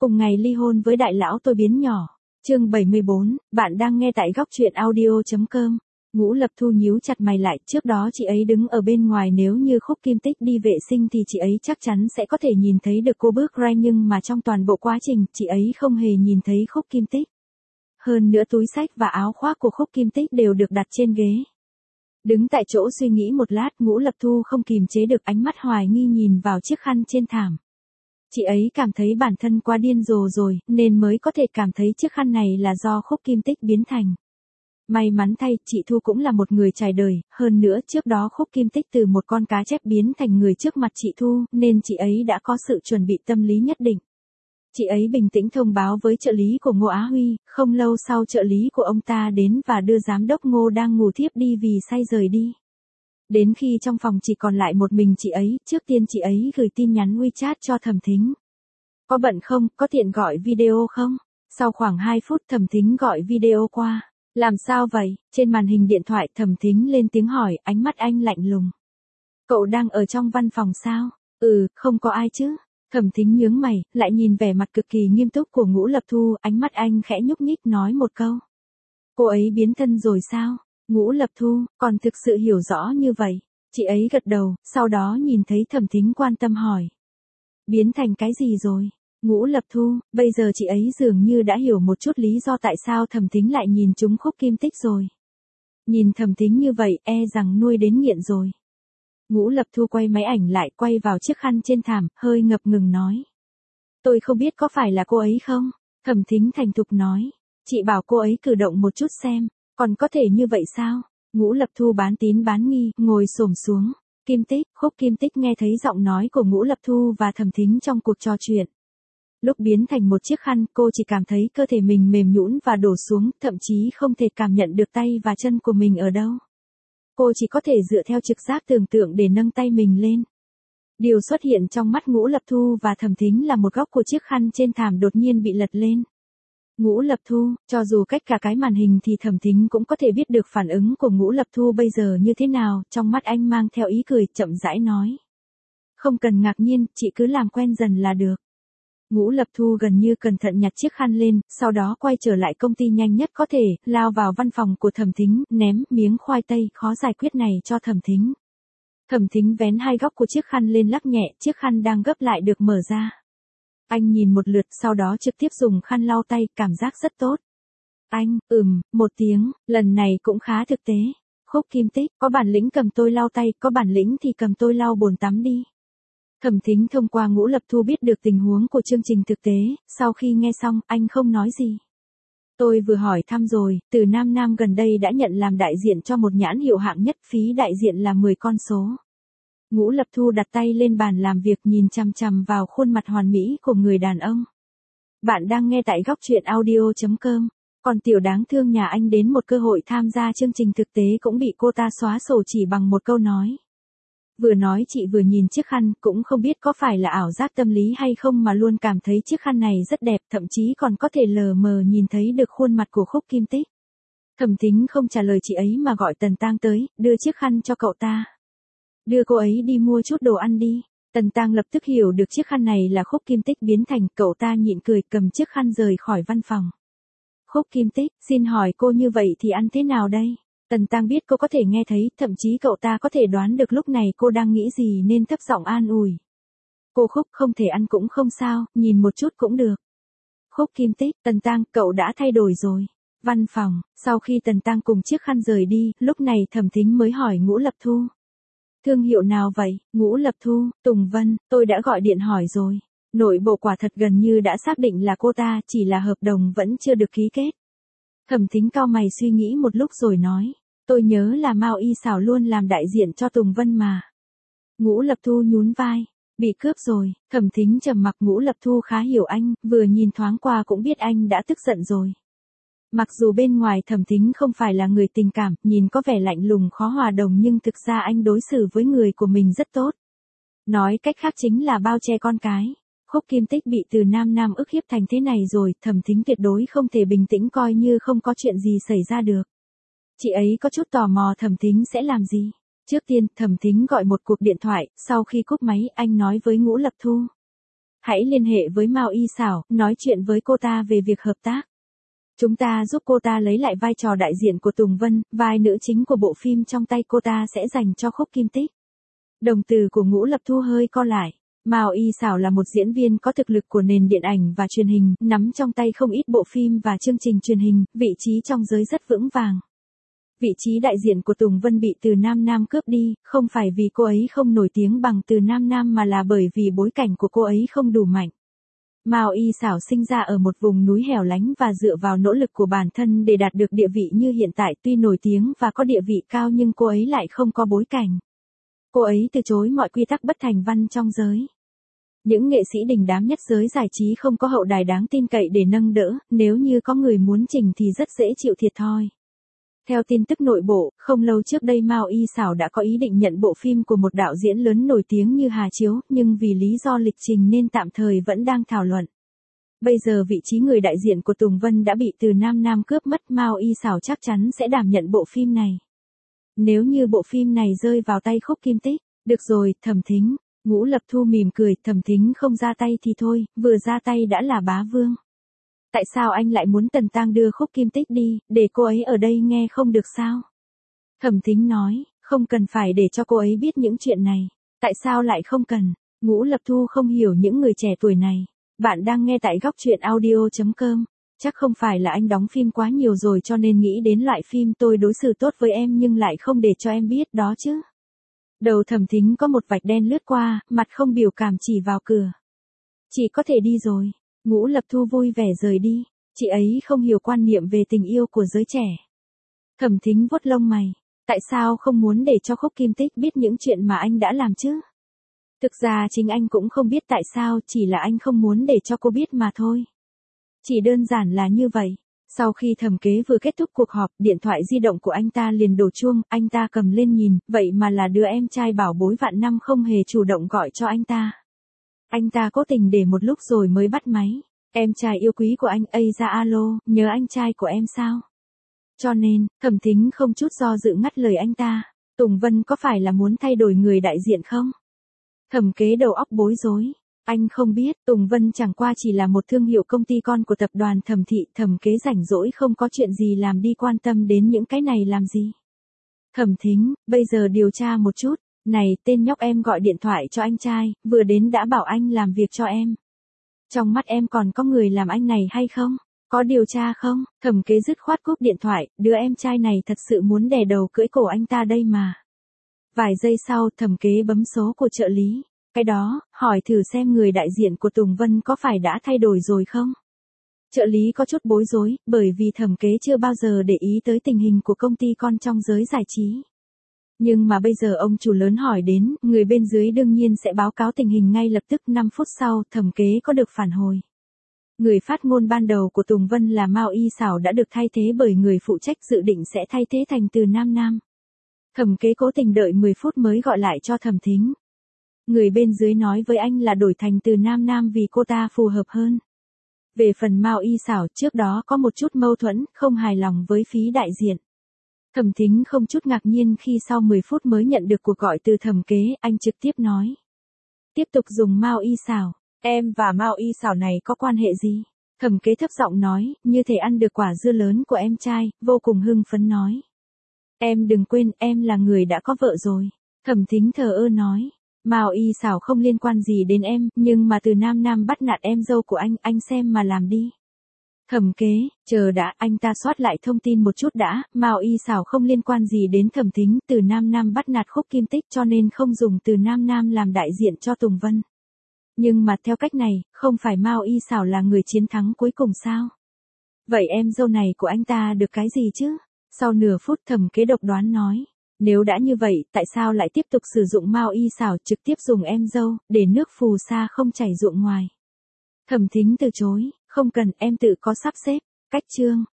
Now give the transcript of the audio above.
Cùng ngày ly hôn với đại lão tôi biến nhỏ. Chương 74, bạn đang nghe tại góc truyện audio.com. Ngũ Lập Thu nhíu chặt mày lại, trước đó chị ấy đứng ở bên ngoài, nếu như Khúc Kim Tích đi vệ sinh thì chị ấy chắc chắn sẽ có thể nhìn thấy được cô bước ra, nhưng mà trong toàn bộ quá trình, chị ấy không hề nhìn thấy Khúc Kim Tích. Hơn nữa túi xách và áo khoác của Khúc Kim Tích đều được đặt trên ghế. Đứng tại chỗ suy nghĩ một lát, Ngũ Lập Thu không kìm chế được ánh mắt hoài nghi nhìn vào chiếc khăn trên thảm. Chị ấy cảm thấy bản thân quá điên rồ rồi, nên mới có thể cảm thấy chiếc khăn này là do Khúc Kim Tích biến thành. May mắn thay, chị Thu cũng là một người trải đời, hơn nữa trước đó Khúc Kim Tích từ một con cá chép biến thành người trước mặt chị Thu, nên chị ấy đã có sự chuẩn bị tâm lý nhất định. Chị ấy bình tĩnh thông báo với trợ lý của Ngô Á Huy, không lâu sau trợ lý của ông ta đến và đưa giám đốc Ngô đang ngủ thiếp đi vì say rời đi. Đến khi trong phòng chỉ còn lại một mình chị ấy, trước tiên chị ấy gửi tin nhắn WeChat cho Thẩm Thính. Có bận không, có tiện gọi video không? Sau khoảng 2 phút Thẩm Thính gọi video qua. Làm sao vậy? Trên màn hình điện thoại Thẩm Thính lên tiếng hỏi, ánh mắt anh lạnh lùng. Cậu đang ở trong văn phòng sao? Không có ai chứ. Thẩm Thính nhướng mày, lại nhìn vẻ mặt cực kỳ nghiêm túc của Ngũ Lập Thu, ánh mắt anh khẽ nhúc nhích nói một câu. Cô ấy biến thân rồi sao? Ngũ Lập Thu, còn thực sự hiểu rõ như vậy. Chị ấy gật đầu, sau đó nhìn thấy Thẩm Thính quan tâm hỏi. Biến thành cái gì rồi? Ngũ Lập Thu, bây giờ chị ấy dường như đã hiểu một chút lý do tại sao Thẩm Thính lại nhìn trúng Khúc Kim Tích rồi. Nhìn Thẩm Thính như vậy, rằng nuôi đến nghiện rồi. Ngũ Lập Thu quay máy ảnh lại, quay vào chiếc khăn trên thảm, hơi ngập ngừng nói. Tôi không biết có phải là cô ấy không? Thẩm Thính thành thục nói. Chị bảo cô ấy cử động một chút xem, còn có thể như vậy sao? Ngũ Lập Thu bán tín bán nghi, ngồi xổm xuống. Kim Tích, Khúc Kim Tích nghe thấy giọng nói của Ngũ Lập Thu và Thẩm Thính trong cuộc trò chuyện. Lúc biến thành một chiếc khăn, cô chỉ cảm thấy cơ thể mình mềm nhũn và đổ xuống, thậm chí không thể cảm nhận được tay và chân của mình ở đâu. Cô chỉ có thể dựa theo trực giác tưởng tượng để nâng tay mình lên. Điều xuất hiện trong mắt Ngũ Lập Thu và Thẩm Thính là một góc của chiếc khăn trên thảm đột nhiên bị lật lên. Ngũ Lập Thu, cho dù cách cả cái màn hình thì Thẩm Thính cũng có thể biết được phản ứng của Ngũ Lập Thu bây giờ như thế nào, trong mắt anh mang theo ý cười, chậm rãi nói. Không cần ngạc nhiên, chị cứ làm quen dần là được. Ngũ Lập Thu gần như cẩn thận nhặt chiếc khăn lên, sau đó quay trở lại công ty nhanh nhất có thể, lao vào văn phòng của Thẩm Thính, ném miếng khoai tây khó giải quyết này cho Thẩm Thính. Thẩm Thính vén hai góc của chiếc khăn lên lắc nhẹ, chiếc khăn đang gấp lại được mở ra. Anh nhìn một lượt, sau đó trực tiếp dùng khăn lau tay, cảm giác rất tốt. Anh, một tiếng, lần này cũng khá thực tế. Khúc Kim Tích, có bản lĩnh cầm tôi lau tay, có bản lĩnh thì cầm tôi lau bồn tắm đi. Thẩm Thính thông qua Ngũ Lập Thu biết được tình huống của chương trình thực tế, sau khi nghe xong, anh không nói gì. Tôi vừa hỏi thăm rồi, Từ Nam Nam gần đây đã nhận làm đại diện cho một nhãn hiệu hạng nhất, phí đại diện là 10 con số. Ngũ Lập Thu đặt tay lên bàn làm việc, nhìn chằm chằm vào khuôn mặt hoàn mỹ của người đàn ông. Bạn đang nghe tại góc truyện audio.com. Còn tiểu đáng thương nhà anh đến một cơ hội tham gia chương trình thực tế cũng bị cô ta xóa sổ chỉ bằng một câu nói. Vừa nói chị vừa nhìn chiếc khăn, cũng không biết có phải là ảo giác tâm lý hay không mà luôn cảm thấy chiếc khăn này rất đẹp, thậm chí còn có thể lờ mờ nhìn thấy được khuôn mặt của Khúc Kim Tích. Thẩm Thính không trả lời chị ấy mà gọi Tần Tang tới, đưa chiếc khăn cho cậu ta. Đưa cô ấy đi mua chút đồ ăn đi. Tần Tang lập tức hiểu được chiếc khăn này là Khúc Kim Tích biến thành, cậu ta nhịn cười cầm chiếc khăn rời khỏi văn phòng. Khúc Kim Tích, xin hỏi cô như vậy thì ăn thế nào đây? Tần Tang biết cô có thể nghe thấy, thậm chí cậu ta có thể đoán được lúc này cô đang nghĩ gì nên thấp giọng an ủi. Cô Khúc, không thể ăn cũng không sao, nhìn một chút cũng được. Khúc Kim Tích, Tần Tang, cậu đã thay đổi rồi. Văn phòng, sau khi Tần Tang cùng chiếc khăn rời đi, lúc này Thẩm Thính mới hỏi Ngũ Lập Thu. Thương hiệu nào vậy? Ngũ Lập Thu, Tùng Vân, tôi đã gọi điện hỏi rồi. Nội bộ quả thật gần như đã xác định là cô ta, chỉ là hợp đồng vẫn chưa được ký kết. Thẩm Thính cau mày suy nghĩ một lúc rồi nói, tôi nhớ là Mao Y Sảo luôn làm đại diện cho Tùng Vân mà. Ngũ Lập Thu nhún vai, bị cướp rồi. Thẩm Thính trầm mặc. Ngũ Lập Thu khá hiểu anh, vừa nhìn thoáng qua cũng biết anh đã tức giận rồi. Mặc dù bên ngoài Thẩm Thính không phải là người tình cảm, nhìn có vẻ lạnh lùng khó hòa đồng, nhưng thực ra anh đối xử với người của mình rất tốt. Nói cách khác chính là bao che con cái. Khúc Kim Tích bị Từ Nam Nam ức hiếp thành thế này rồi, Thẩm Thính tuyệt đối không thể bình tĩnh coi như không có chuyện gì xảy ra được. Chị ấy có chút tò mò Thẩm Thính sẽ làm gì. Trước tiên, Thẩm Thính gọi một cuộc điện thoại, sau khi cúp máy, anh nói với Ngũ Lập Thu. Hãy liên hệ với Mao Y Xảo, nói chuyện với cô ta về việc hợp tác. Chúng ta giúp cô ta lấy lại vai trò đại diện của Tùng Vân, vai nữ chính của bộ phim trong tay cô ta sẽ dành cho Khúc Kim Tích. Đồng từ của Ngũ Lập Thu hơi co lại. Mao Y Xảo là một diễn viên có thực lực của nền điện ảnh và truyền hình, nắm trong tay không ít bộ phim và chương trình truyền hình, vị trí trong giới rất vững vàng. Vị trí đại diện của Tùng Vân bị Từ Nam Nam cướp đi, không phải vì cô ấy không nổi tiếng bằng Từ Nam Nam mà là bởi vì bối cảnh của cô ấy không đủ mạnh. Mao Y Xảo sinh ra ở một vùng núi hẻo lánh và dựa vào nỗ lực của bản thân để đạt được địa vị như hiện tại, tuy nổi tiếng và có địa vị cao nhưng cô ấy lại không có bối cảnh. Cô ấy từ chối mọi quy tắc bất thành văn trong giới. Những nghệ sĩ đình đám nhất giới giải trí không có hậu đài đáng tin cậy để nâng đỡ, nếu như có người muốn chỉnh thì rất dễ chịu thiệt thòi. Theo tin tức nội bộ, không lâu trước đây Mao Y Xảo đã có ý định nhận bộ phim của một đạo diễn lớn nổi tiếng như Hà Chiếu, nhưng vì lý do lịch trình nên tạm thời vẫn đang thảo luận. Bây giờ vị trí người đại diện của Tùng Vân đã bị Từ Nam Nam cướp mất, Mao Y Xảo chắc chắn sẽ đảm nhận bộ phim này. Nếu như bộ phim này rơi vào tay Khúc Kim Tích, được rồi, Thẩm Thính. Ngũ Lập Thu mỉm cười, Thẩm Thính không ra tay thì thôi, vừa ra tay đã là bá vương. Tại sao anh lại muốn Tần Tang đưa Khúc Kim Tích đi, để cô ấy ở đây nghe không được sao? Thẩm Thính nói, không cần phải để cho cô ấy biết những chuyện này. Tại sao lại không cần? Ngũ Lập Thu không hiểu những người trẻ tuổi này. Bạn đang nghe tại góc truyện audio.com. Chắc không phải là anh đóng phim quá nhiều rồi cho nên nghĩ đến loại phim tôi đối xử tốt với em nhưng lại không để cho em biết đó chứ. Đầu Thẩm Thính có một vạch đen lướt qua, mặt không biểu cảm chỉ vào cửa. Chị có thể đi rồi. Ngũ Lập Thu vui vẻ rời đi. Chị ấy không hiểu quan niệm về tình yêu của giới trẻ. Thẩm Thính vuốt lông mày. Tại sao không muốn để cho Khúc Kim Tích biết những chuyện mà anh đã làm chứ? Thực ra chính anh cũng không biết tại sao, chỉ là anh không muốn để cho cô biết mà thôi. Chỉ đơn giản là như vậy. Sau khi Thẩm Kế vừa kết thúc cuộc họp, điện thoại di động của anh ta liền đổ chuông, anh ta cầm lên nhìn, vậy mà là đứa em trai bảo bối vạn năm không hề chủ động gọi cho anh ta. Anh ta cố tình để một lúc rồi mới bắt máy. Em trai yêu quý của anh, ây ra alo, nhớ anh trai của em sao? Cho nên, Thẩm Thính không chút do dự ngắt lời anh ta. Tùng Vân có phải là muốn thay đổi người đại diện không? Thẩm Kế đầu óc bối rối. Anh không biết, Tùng Vân chẳng qua chỉ là một thương hiệu công ty con của tập đoàn Thẩm Thị, Thẩm Kế rảnh rỗi không có chuyện gì làm đi quan tâm đến những cái này làm gì. Thẩm Thính, bây giờ điều tra một chút, này, tên nhóc em gọi điện thoại cho anh trai, vừa đến đã bảo anh làm việc cho em. Trong mắt em còn có người làm anh này hay không? Có điều tra không? Thẩm Kế dứt khoát cúp điện thoại, đứa em trai này thật sự muốn đè đầu cưỡi cổ anh ta đây mà. Vài giây sau, Thẩm Kế bấm số của trợ lý. Cái đó, hỏi thử xem người đại diện của Tùng Vân có phải đã thay đổi rồi không? Trợ lý có chút bối rối, bởi vì Thẩm Kế chưa bao giờ để ý tới tình hình của công ty con trong giới giải trí. Nhưng mà bây giờ ông chủ lớn hỏi đến, người bên dưới đương nhiên sẽ báo cáo tình hình ngay lập tức. 5 phút sau, Thẩm Kế có được phản hồi. Người phát ngôn ban đầu của Tùng Vân là Mao Y Xảo đã được thay thế bởi người phụ trách dự định sẽ thay thế thành Từ Nam Nam. Thẩm Kế cố tình đợi 10 phút mới gọi lại cho Thẩm Thính. Người bên dưới nói với anh là đổi thành Từ Nam Nam vì cô ta phù hợp hơn. Về phần Mao Y Xảo, trước đó có một chút mâu thuẫn, không hài lòng với phí đại diện. Thẩm Thính không chút ngạc nhiên khi sau 10 phút mới nhận được cuộc gọi từ Thẩm Kế, anh trực tiếp nói. Tiếp tục dùng Mao Y Xảo, em và Mao Y Xảo này có quan hệ gì? Thẩm Kế thấp giọng nói, như thể ăn được quả dưa lớn của em trai, vô cùng hưng phấn nói. Em đừng quên, em là người đã có vợ rồi. Thẩm Thính thờ ơ nói. Mao Y Xảo không liên quan gì đến em, nhưng mà Từ Nam Nam bắt nạt em dâu của anh xem mà làm đi. Thẩm Kế, chờ đã, anh ta soát lại thông tin một chút đã, Mao Y Xảo không liên quan gì đến Thẩm Thính, Từ Nam Nam bắt nạt Khúc Kim Tích cho nên không dùng Từ Nam Nam làm đại diện cho Tùng Vân. Nhưng mà theo cách này, không phải Mao Y Xảo là người chiến thắng cuối cùng sao? Vậy em dâu này của anh ta được cái gì chứ? Sau nửa phút Thẩm Kế độc đoán nói. Nếu đã như vậy, tại sao lại tiếp tục sử dụng Mao Y Xảo, trực tiếp dùng em dâu, để nước phù sa không chảy ruộng ngoài? Thẩm Thính từ chối, không cần, em tự có sắp xếp. Cách chương.